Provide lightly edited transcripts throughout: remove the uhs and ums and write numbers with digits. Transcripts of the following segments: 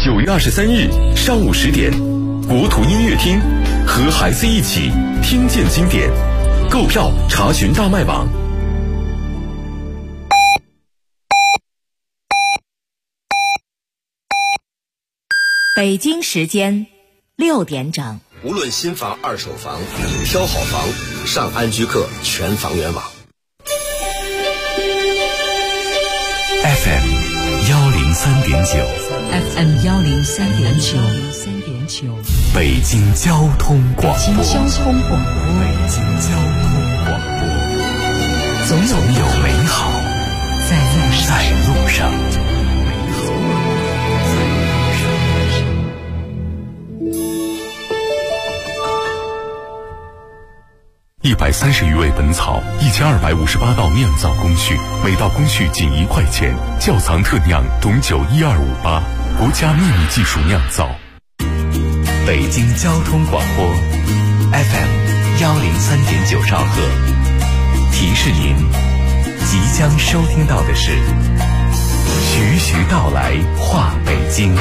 9月23日上午10点，国土音乐厅，和孩子一起听见经典。购票查询大麦网。 北京时间6点整。 无论新房、二手房，挑好房，上安居客全房源网。 FM 103.9 FM 103.9 北京交通广播。 北京交通广播，总有美好在路上。 130余味本草，1258道酿造工序，每道工序仅1块钱。窖藏特酿董酒12588，国家秘密技术酿造。北京交通广播 FM 103.9兆赫，提示您即将收听到的是徐徐道来话北京。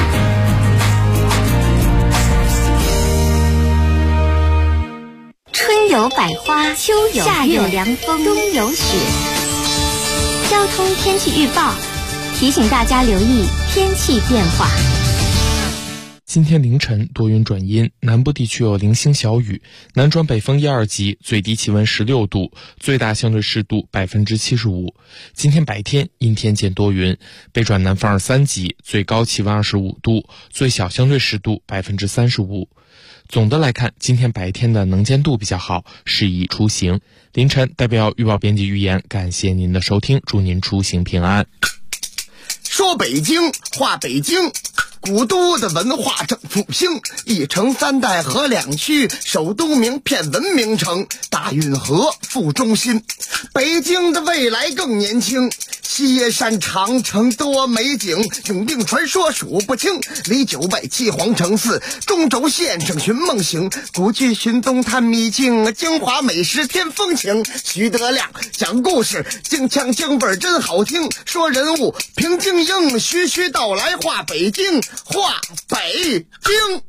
春有百花，秋有夏有凉风，冬有雪。交通天气预报提醒大家留意天气变化。 今天凌晨多云转阴，南部地区有零星小雨，南转北风1、2级，最低气温16度，最大相对湿度75%。今天白天阴天见多云，北转南风2、3级，最高气温25度，最小相对湿度35%。总的来看，今天白天的能见度比较好，适宜出行。凌晨代表预报编辑预言，感谢您的收听，祝您出行平安。 说北京话北京，古都的文化正复兴，一城3代和2区，首都名片文明城，大运河副中心。北京的未来更年轻，西耶山长城多美景，永定传说数不清，离9外7皇城4，中轴线上寻梦行，古迹寻踪探秘境，京华美食添风情。徐德亮讲故事，京腔京味真好听，说人物评京英，徐徐道来话北京，话北京。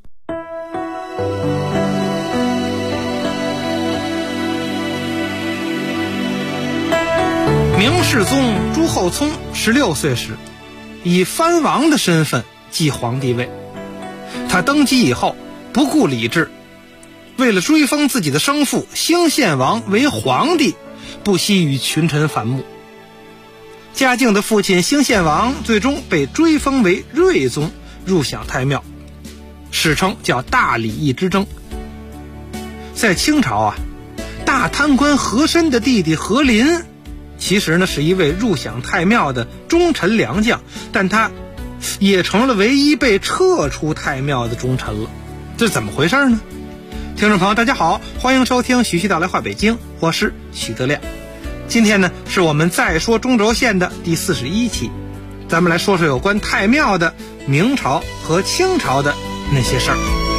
明世宗朱厚熜16岁时，以藩王的身份继皇帝位。他登基以后不顾礼制，为了追封自己的生父兴献王为皇帝，不惜与群臣反目。嘉靖的父亲兴献王最终被追封为睿宗，入享太庙，史称叫大礼义之争。在清朝大贪官和珅的弟弟和林其实呢是一位入享太庙的忠臣良将，但他也成了唯一被撤出太庙的忠臣了。这是怎么回事呢？听众朋友大家好，欢迎收听徐徐道来话北京，我是许德亮。今天呢是我们再说中轴线的第41期，咱们来说说有关太庙的明朝和清朝的那些事儿。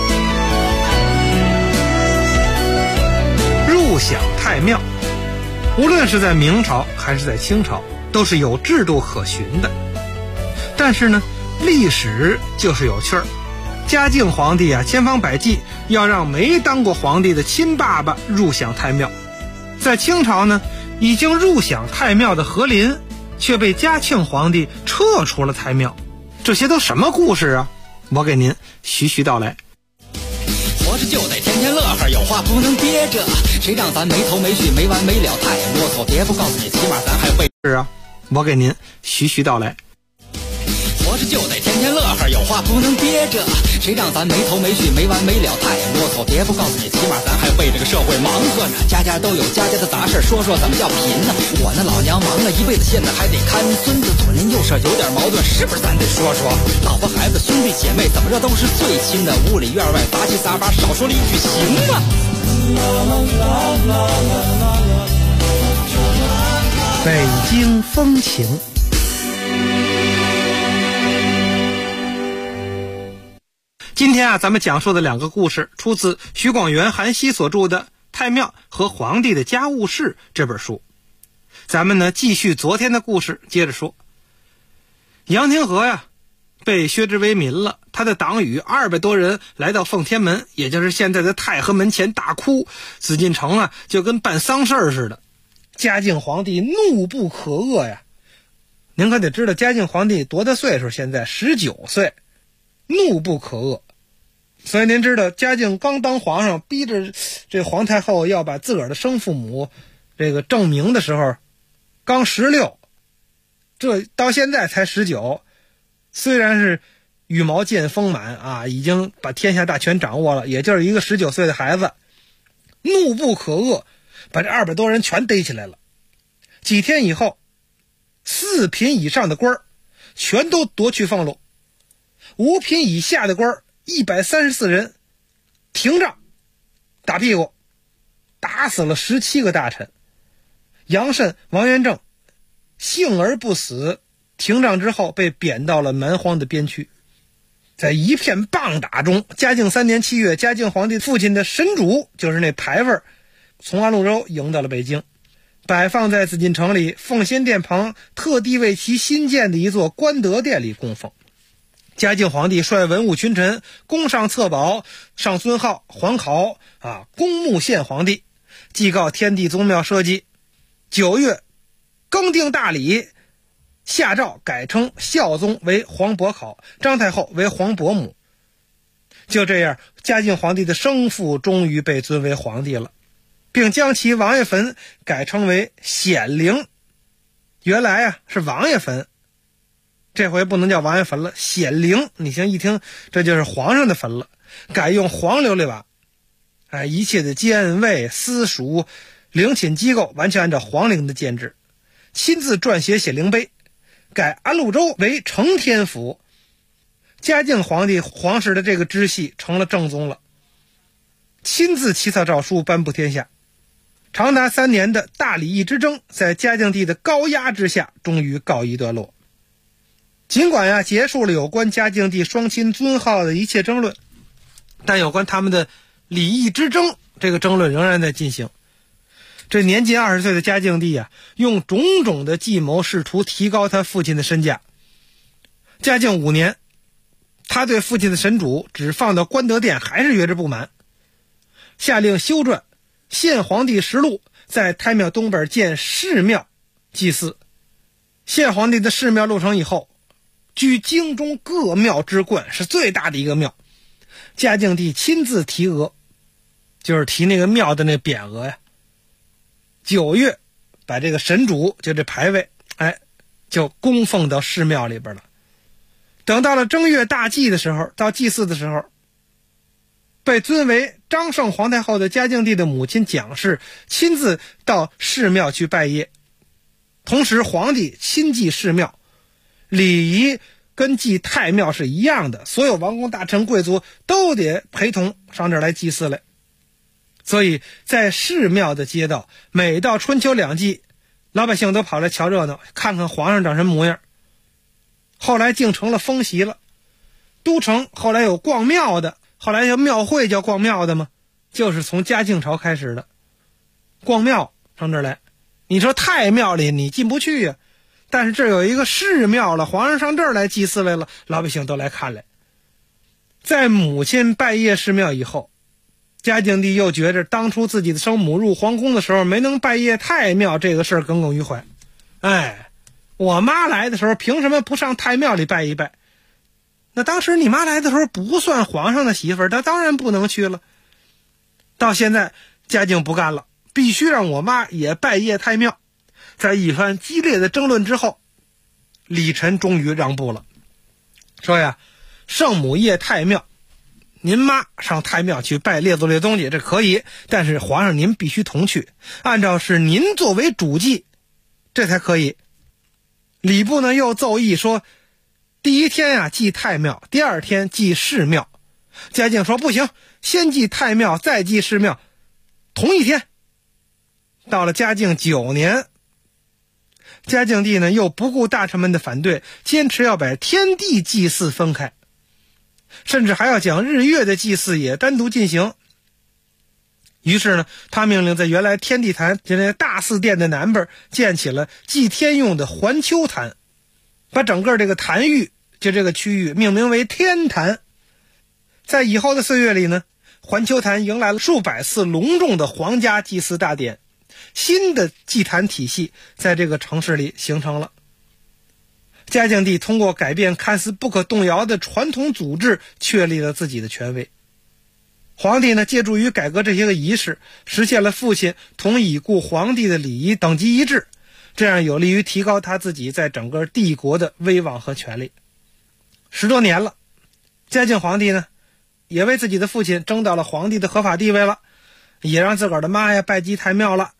入享太庙，无论是在明朝还是在清朝，都是有制度可循的。但是呢，历史就是有趣儿。嘉靖皇帝千方百计要让没当过皇帝的亲爸爸入享太庙。在清朝呢，已经入享太庙的和林却被嘉庆皇帝撤出了太庙。这些都什么故事啊？我给您徐徐道来。 活着就得天天乐呵，有话不能憋着，谁让咱没头没绪没完没了太啰嗦，别不告诉你，起码咱还会我给您徐徐道来。 活着就得天天乐呵，有话不能憋着，谁让咱没头没绪没完没了太啰嗦，别不告诉你，起码咱还为这个社会忙活呢。家家都有家家的杂事，说说怎么叫贫呢？我那老娘忙了一辈子，现在还得看孙子，左邻右舍有点矛盾，是不是咱得说说？老婆孩子兄弟姐妹怎么着都是最亲的，屋里院外杂七杂八，少说了一句行吗？ 北京风情。今天咱们讲述的两个故事出自徐广元、韩熙所著的《太庙和皇帝的家务事》这本书。咱们呢继续昨天的故事，接着说。杨廷和被削职为民了。他的党羽200多人来到奉天门，也就是现在的太和门前大哭，紫禁城啊就跟办丧事似的。嘉靖皇帝怒不可遏呀！您可得知道嘉靖皇帝多大岁数？现在19岁，怒不可遏。所以您知道嘉靖刚当皇上，逼着这皇太后要把自个儿的生父母这个证明的时候，刚16，这到现在才19，虽然是羽毛渐丰满啊，已经把天下大权掌握了，也就是一个19岁的孩子，怒不可遏，把这200多人全逮起来了。几天以后，4品以上的官全都夺去俸禄，5品以下的官134人停杖打屁股，打死了17个大臣。杨慎、王元正幸而不死，停杖之后被贬到了蛮荒的边区。在一片棒打中，嘉靖3年7月，嘉靖皇帝父亲的神主，就是那牌位，从安陆州迎到了北京，摆放在紫禁城里奉先殿旁特地为其新建的一座官德殿里供奉。嘉靖皇帝率文武群臣攻上册宝，上尊号皇考恭穆献皇帝，祭告天地宗庙社稷。9月更定大礼，下诏改称孝宗为皇伯考，张太后为皇伯母。就这样，嘉靖皇帝的生父终于被尊为皇帝了，并将其王爷坟改称为显陵。原来是王爷坟，这回不能叫王爷坟了，显陵，你先一听这就是皇上的坟了，改用黄琉璃瓦。一切的监卫私属陵寝机构完全按照皇陵的建制，亲自撰写显陵碑，改安陆州为承天府。嘉靖皇帝皇室的这个支系成了正宗了，亲自起草诏书颁布天下。长达3年的大礼议之争，在嘉靖帝的高压之下终于告一段落。尽管结束了有关嘉靖帝双亲尊号的一切争论，但有关他们的礼义之争，这个争论仍然在进行。这年近20岁的嘉靖帝用种种的计谋试图提高他父亲的身价。嘉靖5年，他对父亲的神主只放到官德殿还是觉着不满，下令修撰献皇帝实录，在太庙东边建寺庙祭祀。献皇帝的寺庙落成以后，居京中各庙之冠，是最大的一个庙。嘉靖帝亲自提额，就是提那个庙的那匾额呀。9月把这个神主，就这牌位就供奉到寺庙里边了。等到了正月大祭的时候，到祭祀的时候，被尊为张圣皇太后的嘉靖帝的母亲蒋氏亲自到寺庙去拜谒，同时皇帝亲祭寺庙，礼仪跟祭太庙是一样的，所有王公大臣贵族都得陪同上这儿来祭祀来。所以在寺庙的街道，每到春秋2季，老百姓都跑来瞧热闹，看看皇上长什么模样。后来竟成了风习了。都城后来有逛庙的，后来有庙会叫逛庙的吗？就是从嘉靖朝开始的。逛庙上这儿来，你说太庙里你进不去呀，但是这有一个寺庙了，皇上上这儿来祭祀来了，老百姓都来看来。在母亲拜谒寺庙以后，嘉靖帝又觉着当初自己的生母入皇宫的时候没能拜谒太庙这个事儿耿耿于怀。我妈来的时候凭什么不上太庙里拜一拜？那当时你妈来的时候不算皇上的媳妇儿，她当然不能去了。到现在嘉靖不干了，必须让我妈也拜谒太庙。在一番激烈的争论之后，李晨终于让步了，说圣母谒太庙，您妈上太庙去拜列祖列宗去，这可以，但是皇上您必须同去，按照是您作为主祭，这才可以。礼部呢又奏议说，第一天祭太庙，第二天祭寺庙。嘉靖说不行，先祭太庙再祭寺庙，同一天。到了嘉靖9年，嘉靖帝呢又不顾大臣们的反对，坚持要把天地祭祀分开，甚至还要将日月的祭祀也单独进行。于是呢，他命令在原来天地坛就那大祀殿的南边建起了祭天用的环丘坛，把整个这个坛域就这个区域命名为天坛。在以后的岁月里呢，环球坛迎来了数百次隆重的皇家祭祀大典，新的祭坛体系在这个城市里形成了。嘉靖帝通过改变看似不可动摇的传统组织，确立了自己的权威。皇帝呢，借助于改革这些个仪式，实现了父亲同已故皇帝的礼仪等级一致，这样有利于提高他自己在整个帝国的威望和权力。10多年了，嘉靖皇帝呢，也为自己的父亲争到了皇帝的合法地位了，也让自个儿的妈呀拜祭太庙了。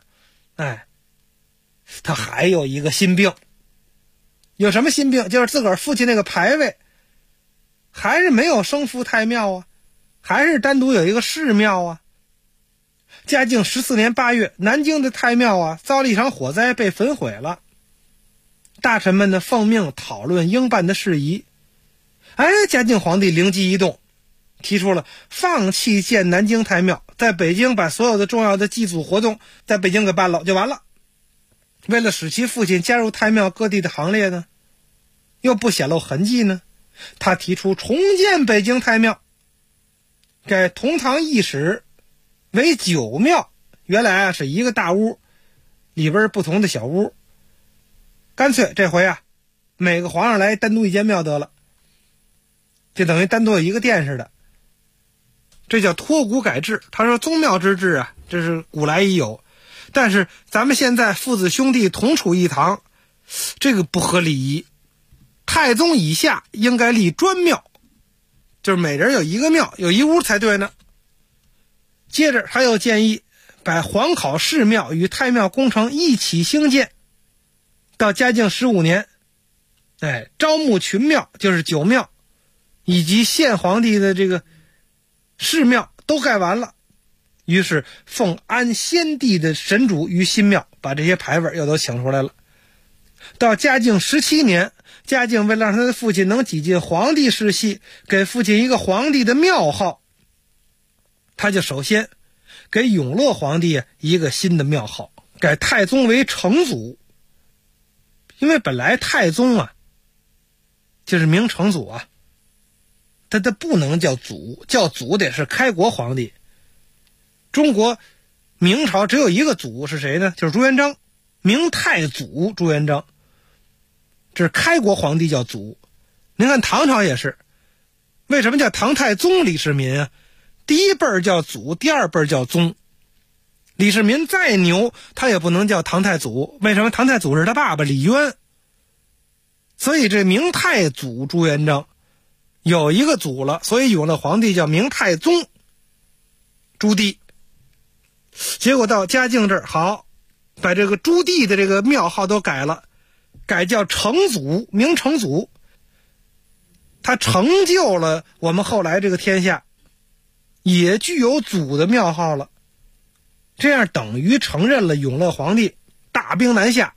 他还有一个心病。有什么心病？就是自个儿父亲那个牌位还是没有升复太庙啊，还是单独有一个市庙啊。嘉靖14年8月，南京的太庙啊遭了一场火灾，被焚毁了。大臣们呢奉命讨论应办的事宜。嘉靖皇帝灵机一动，提出了放弃建南京太庙，在北京把所有的重要的祭祖活动在北京给办了就完了。为了使其父亲加入太庙各地的行列呢，又不显露痕迹呢，他提出重建北京太庙，改同堂一室为9庙。原来是一个大屋，里边不同的小屋，干脆这回每个皇上来单独一间庙得了，就等于单独有一个殿似的。这叫托古改制。他说宗庙之治这是古来已有，但是咱们现在父子兄弟同处一堂，这个不合礼仪。太宗以下应该立专庙，就是每人有一个庙，有一屋才对呢。接着他又建议把皇考市庙与太庙工程一起兴建。到嘉靖15年，招募群庙，就是9庙，以及献皇帝的这个市庙都盖完了。于是奉安先帝的神主于新庙，把这些牌位又都请出来了。到嘉靖17年，嘉靖为了让他的父亲能挤进皇帝世系，给父亲一个皇帝的庙号，他就首先给永乐皇帝一个新的庙号，改太宗为成祖。因为本来太宗就是明成祖他不能叫祖，叫祖得是开国皇帝。中国明朝只有一个祖是谁呢？就是朱元璋，明太祖朱元璋，这是开国皇帝叫祖。您看唐朝也是，为什么叫唐太宗李世民第一辈叫祖，第二辈叫宗。李世民再牛，他也不能叫唐太祖，为什么？唐太祖是他爸爸李渊。所以这明太祖朱元璋有一个祖了，所以永乐皇帝叫明太宗朱棣。结果到嘉靖这儿，好，把这个朱棣的这个庙号都改了，改叫成祖，明成祖。他成就了我们后来这个天下，也具有祖的庙号了。这样等于承认了永乐皇帝大兵南下，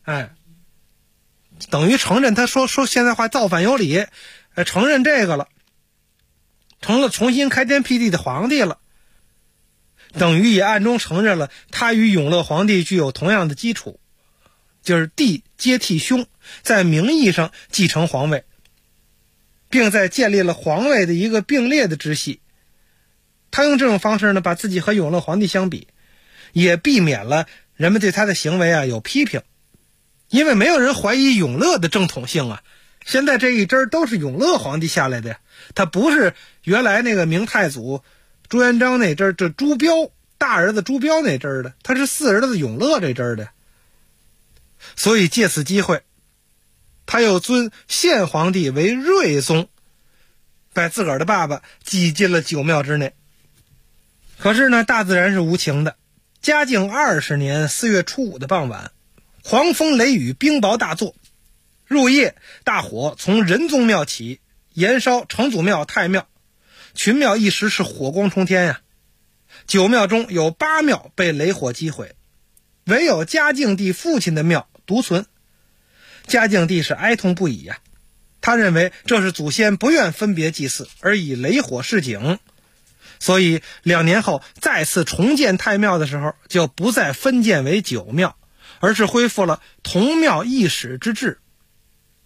等于承认他说现在话造反有理，承认这个了，成了重新开天辟地的皇帝了。等于也暗中承认了他与永乐皇帝具有同样的基础，就是弟接替兄，在名义上继承皇位，并在建立了皇位的一个并列的支系。他用这种方式呢，把自己和永乐皇帝相比，也避免了人们对他的行为有批评，因为没有人怀疑永乐的正统性现在这一支都是永乐皇帝下来的呀，他不是原来那个明太祖朱元璋那支，这朱标大儿子朱标那支的，他是四儿子永乐这支的。所以借此机会，他又尊献皇帝为睿宗，把自个儿的爸爸挤进了9庙之内。可是呢，大自然是无情的。嘉靖20年4月初5的傍晚，狂风雷雨，冰雹大作。入夜，大火从仁宗庙起，延烧成祖庙、太庙，群庙一时是火光冲天呀。9庙中有8庙被雷火击毁，唯有嘉靖帝父亲的庙独存。嘉靖帝是哀痛不已呀，他认为这是祖先不愿分别祭祀，而以雷火示警。所以2年后再次重建太庙的时候，就不再分建为9庙，而是恢复了同庙一室之制。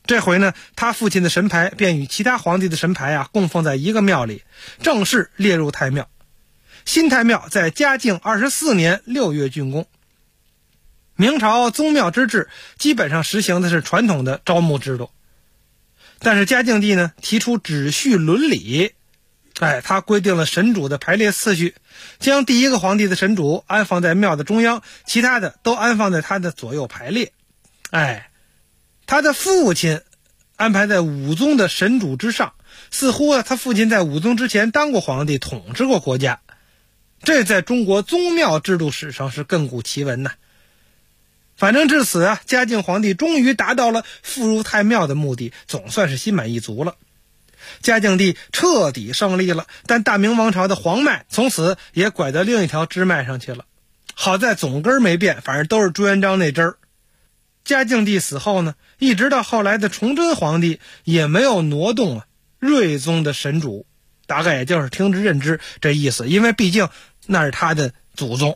这回呢，他父亲的神牌便与其他皇帝的神牌供奉在一个庙里，正式列入太庙。新太庙在嘉靖24年6月竣工。明朝宗庙之治基本上实行的是传统的招募制度，但是嘉靖帝呢提出秩序伦理，他规定了神主的排列次序，将第一个皇帝的神主安放在庙的中央，其他的都安放在他的左右排列。他的父亲安排在武宗的神主之上，似乎他父亲在武宗之前当过皇帝，统治过国家，这在中国宗庙制度史上是亘古奇闻呐。反正至此嘉靖皇帝终于达到了复入太庙的目的，总算是心满意足了。嘉靖帝彻底胜利了，但大明王朝的皇脉从此也拐到另一条支脉上去了。好在总根没变，反正都是朱元璋那支儿。嘉靖帝死后呢，一直到后来的崇祯皇帝也没有挪动睿宗的神主，大概也就是听之任之这意思，因为毕竟那是他的祖宗。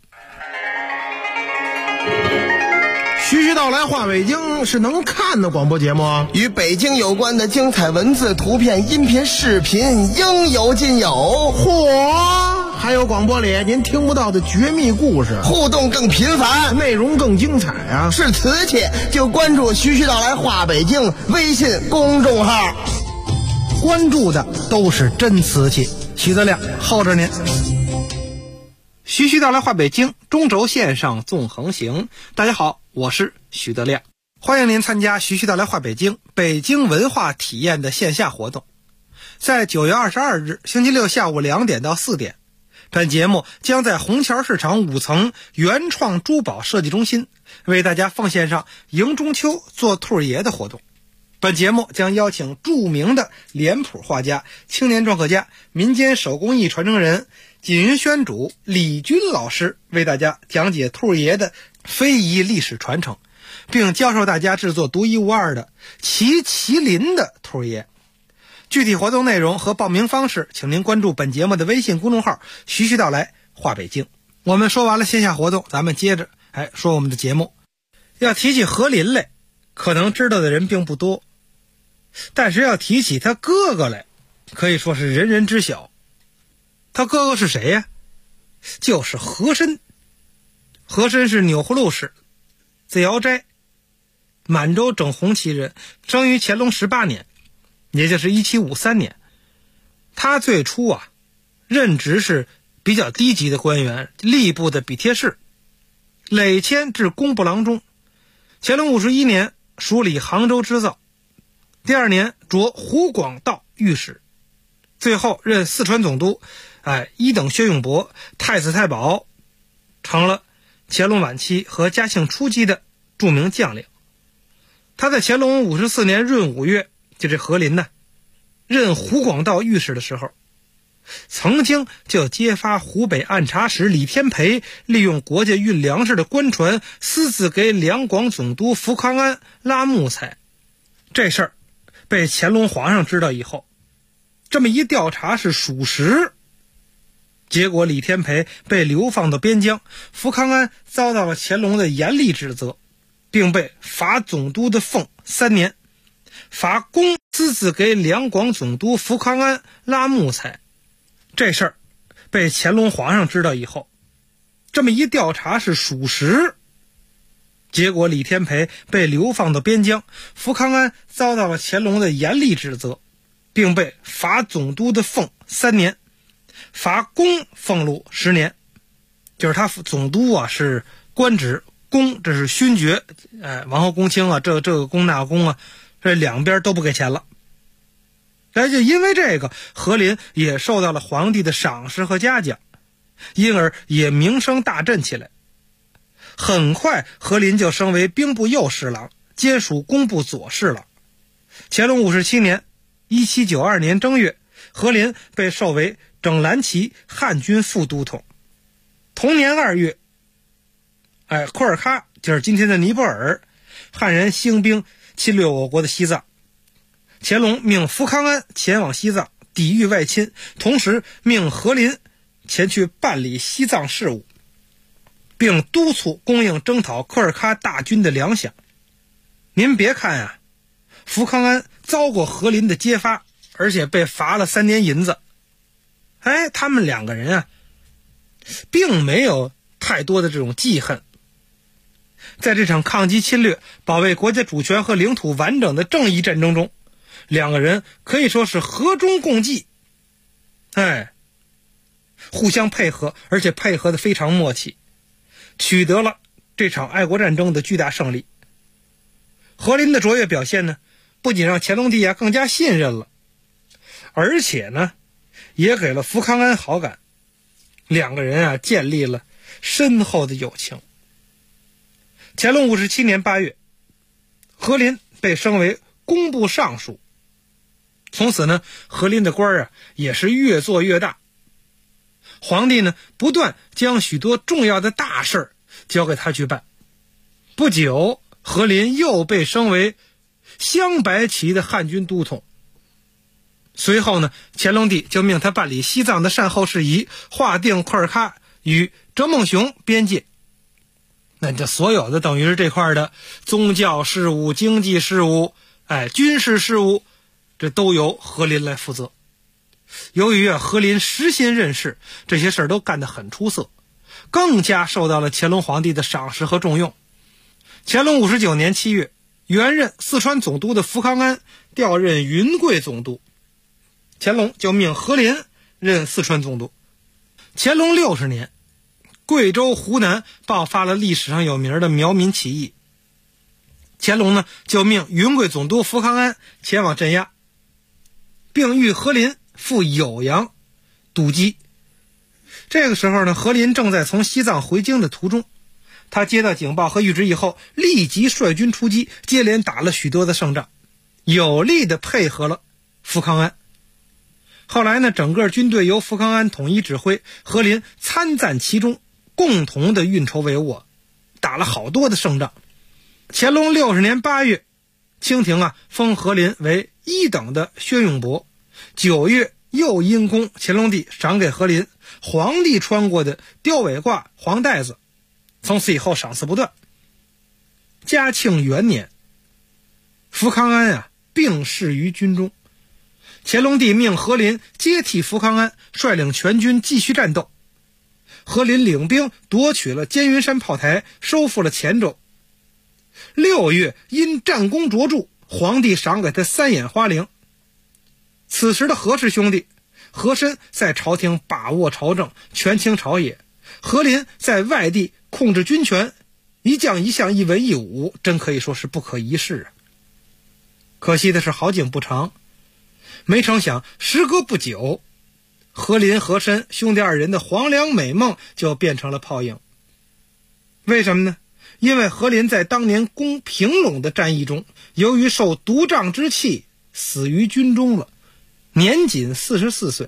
徐徐道来话北京是能看的广播节目啊， 与北京有关的精彩文字、图片、音频、视频应有尽有。 嚯！还有广播里您听不到的绝密故事， 互动更频繁， 内容更精彩啊！ 是瓷器就关注徐徐道来话北京微信公众号， 关注的都是真瓷器。徐德亮候着您。徐徐道来话北京，中轴线上纵横行。大家好，我是徐德亮，欢迎您参加徐徐道来话北京北京文化体验的线下活动。在9月22日星期六下午2点到4点，本节目将在虹桥市场5层原创珠宝设计中心为大家奉献上迎中秋做兔爷的活动。本节目将邀请著名的脸谱画家、青年篆刻家、民间手工艺传承人锦云轩主李军老师为大家讲解兔爷的非遗历史传承，并教授大家制作独一无二的麒麟的兔爷。具体活动内容和报名方式，请您关注本节目的微信公众号徐徐道来话北京。我们说完了线下活动，咱们接着说我们的节目。要提起和林来，可能知道的人并不多，但是要提起他哥哥来，可以说是人人知晓。他哥哥是谁呀？就是和珅。和珅是钮祜禄氏，字尧斋，满洲整红旗人，生于乾隆18年，也就是1753年。他最初任职是比较低级的官员，吏部的笔帖侍，累迁至工部郎中。乾隆51年署理杭州织造，第2年擢湖广道御史，最后任四川总督，一等薛永伯、太子太保，成了乾隆晚期和嘉庆初期的著名将领。他在乾隆54年闰5月，就这和林任湖广道御史的时候，曾经就揭发湖北按察使李天培利用国家运粮食的官船私自给两广总督福康安拉木材。这事儿被乾隆皇上知道以后，这么一调查是属实，结果李天培被流放到边疆，福康安遭到了乾隆的严厉指责，并被罚总督的俸3年，罚公私自给两广总督福康安拉木材。这事儿被乾隆皇上知道以后，这么一调查是属实，结果李天培被流放到边疆，福康安遭到了乾隆的严厉指责，并被罚总督的俸3年，罚公俸禄10年。就是他总督是官职，公这是勋爵，王侯公卿这个公那公这两边都不给钱了。就因为这个，和林也受到了皇帝的赏识和嘉奖，因而也名声大振起来。很快和林就升为兵部右侍郎，兼属工部左侍郎。乾隆57年1792年正月，和林被授为整蓝旗汉军副都统。同年2月，库尔喀就是今天的尼泊尔，汉人兴兵侵略我国的西藏。乾隆命福康安前往西藏抵御外侵，同时命和林前去办理西藏事务，并督促供应征讨库尔喀大军的粮饷。您别看福康安遭过何林的揭发，而且被罚了3年银子。他们2个人啊，并没有太多的这种记恨。在这场抗击侵略、保卫国家主权和领土完整的正义战争中，2个人可以说是和衷共济，互相配合，而且配合的非常默契，取得了这场爱国战争的巨大胜利。何林的卓越表现呢，不仅让乾隆帝更加信任了，而且呢，也给了福康安好感，2个人建立了深厚的友情。乾隆57年8月，何林被升为工部尚书，从此呢，何林的官也是越做越大。皇帝呢，不断将许多重要的大事交给他去办。不久，何林又被升为镶白旗的汉军都统。随后呢，乾隆帝就命他办理西藏的善后事宜，划定库尔喀与哲孟雄边界。那这所有的等于是这块的宗教事务、经济事务、军事事务，这都由何林来负责。由于何林实心任事，这些事儿都干得很出色，更加受到了乾隆皇帝的赏识和重用。乾隆59年7月，原任四川总督的福康安调任云贵总督，乾隆就命何林任四川总督。乾隆60年，贵州、湖南爆发了历史上有名的苗民起义，乾隆呢就命云贵总督福康安前往镇压，并谕何林赴酉阳堵击。这个时候呢，何林正在从西藏回京的途中，他接到警报和谕旨以后，立即率军出击，接连打了许多的胜仗，有力地配合了福康安。后来呢，整个军队由福康安统一指挥，何林参赞其中，共同的运筹帷幄，打了好多的胜仗。乾隆60年8月，清廷封何林为1等的薛永伯。9月又因功，乾隆帝赏给何林皇帝穿过的雕尾褂黄带子，从此以后赏赐不断。嘉庆元年，福康安病逝于军中，乾隆帝命何林接替福康安，率领全军继续战斗。何林领兵夺取了尖云山炮台，收复了黔州。6月因战功卓著，皇帝赏给他3眼花翎。此时的何氏兄弟，和珅在朝廷把握朝政，权倾朝野；何林在外地控制军权，一将一相，一文一武，真可以说是不可一世。可惜的是好景不长，没成想时隔不久，何林、和珅兄弟2人的黄粱美梦就变成了泡影。为什么呢？因为何林在当年攻平陇的战役中，由于受毒瘴之气，死于军中了，年仅44岁。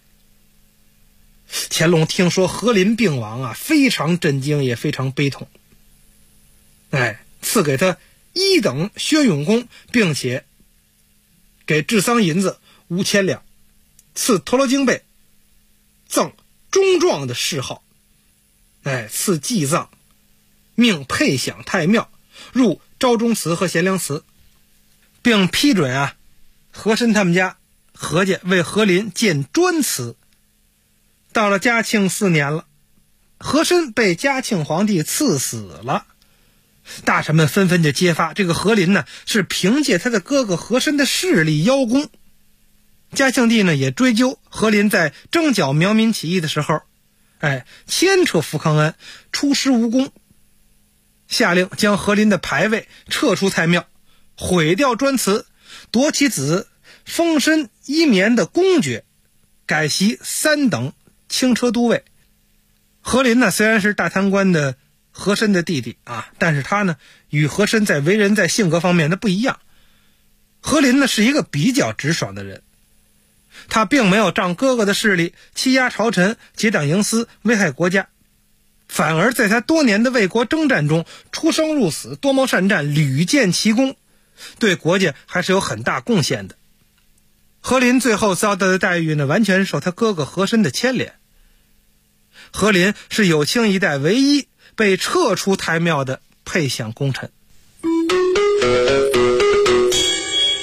乾隆听说何林病亡非常震惊，也非常悲痛。赐给他1等薛永功，并且给治丧银子5000两，赐陀罗经被，赠忠壮的谥号。赐祭葬，命配享太庙，入昭忠祠和贤良祠，并批准和珅他们家何家为何林建专祠。到了嘉庆4年了，和珅被嘉庆皇帝赐死了。大臣们纷纷就揭发，这个何林是凭借他的哥哥和珅的势力邀功。嘉庆帝也追究何林在征剿苗民起义的时候，牵扯福康安，出师无功，下令将何林的牌位撤出太庙，毁掉专祠，夺其子封身一棉的公爵，改袭3等轻车都尉。何林虽然是大贪官的和珅的弟弟但是他与和珅在为人在性格方面不一样。何林是一个比较直爽的人，他并没有仗哥哥的势力欺压朝臣，结党营私，危害国家，反而在他多年的为国征战中出生入死，多谋善战，屡建奇功，对国家还是有很大贡献的。何林最后遭到的待遇完全受他哥哥和珅的牵连。何林是有清一代唯一被撤出太庙的配享功臣。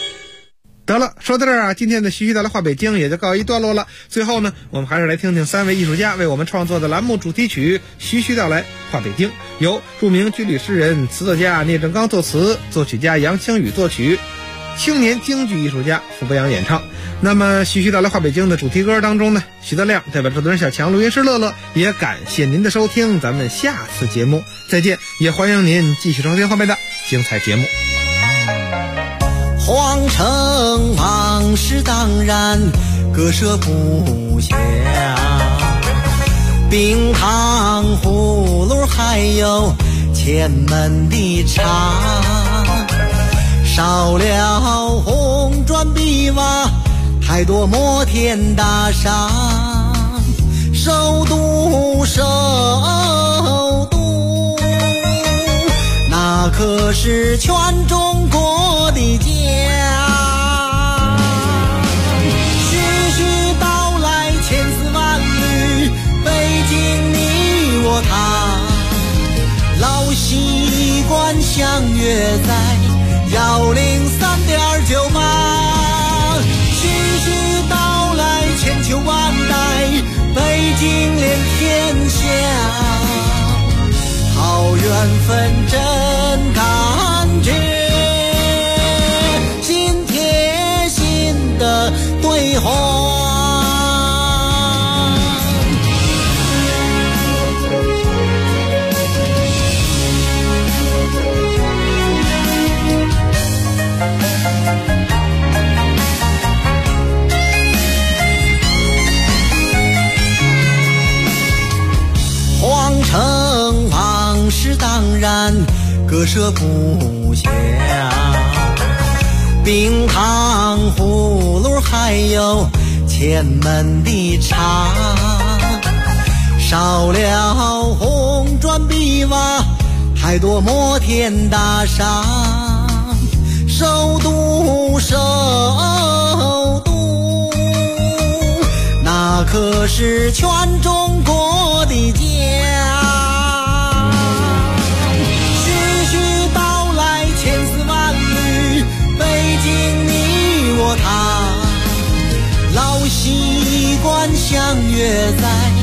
得了，说到这儿啊，今天的徐徐道来话北京也就告一段落了。最后呢，我们还是来听听3位艺术家为我们创作的栏目主题曲《徐徐道来话北京》，由著名军旅诗人、词作家聂正刚作词，作曲家杨清宇作曲，青年京剧艺术家傅博洋演唱。那么徐徐道来话北京的主题歌当中呢，徐德亮代表制作人小强、录音师乐乐，也感谢您的收听，咱们下次节目再见，也欢迎您继续收听后面的精彩节目。 皇城往事当然割舍不下，冰糖葫芦还有前门的茶，少了红砖碧瓦，太多摩天大厦，首都首都，那可是全中国的家。徐徐道来千丝万缕，北京你我他，老习惯相约在103.98。徐徐道来千秋万代，北京连天下，好缘分真感觉，心贴心的对话。皇城往事当然割舍不下，冰糖葫芦还有前门的茶，少了红砖碧瓦，太多摩天大厦，首都首都，那可是全中国的家。徐徐道来千丝万缕，北京你我他，老习惯相约在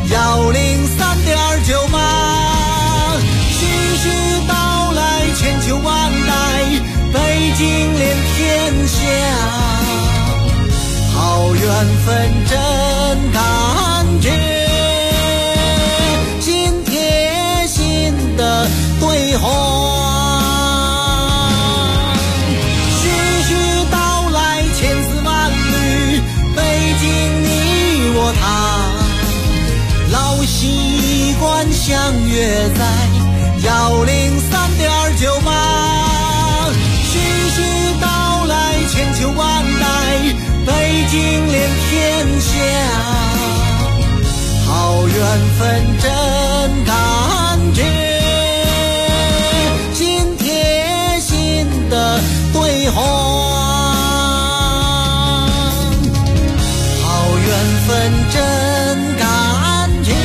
103.98。徐徐道来千秋万代，北京连天下，好缘分真感觉，心贴心的对话。徐徐道来千丝万缕，北京你我他，老习惯相约在103.98。徐徐道来千秋万代，北京连天下，好缘分真感觉，心贴心的对话。好缘分真感觉。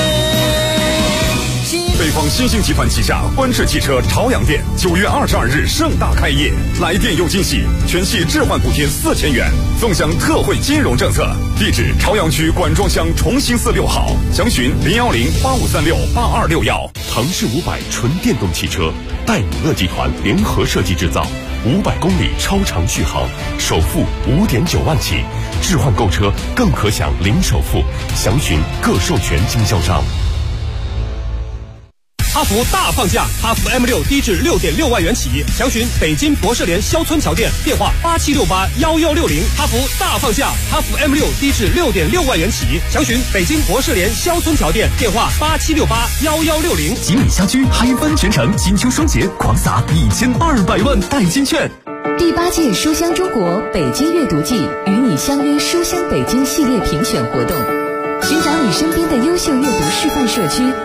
北方新兴集团旗下观致汽车朝阳店9月22日盛大开业，来电有惊喜，全系置换补贴4000元，纵享特惠金融政策。地址：朝阳区管庄乡崇兴寺6号，详询01085368261。 腾势500纯电动汽车，戴姆勒集团联合设计制造，500公里超长续航，首付5.9万起，置换购车更可享零首付，详询各授权经销商。 哈弗大放价，哈弗 M6 低至6.6万元起，详询北京博士联肖村桥店，电话87681160。哈弗大放价，哈弗 M6 低至6.6万元起，详询北京博士联肖村桥店，电话87681160。 吉米家居嗨翻全城，金秋双节狂撒1200万代金券。 第8届书香中国北京阅读季与你相约书香北京系列评选活动，寻找你身边的优秀阅读示范社区。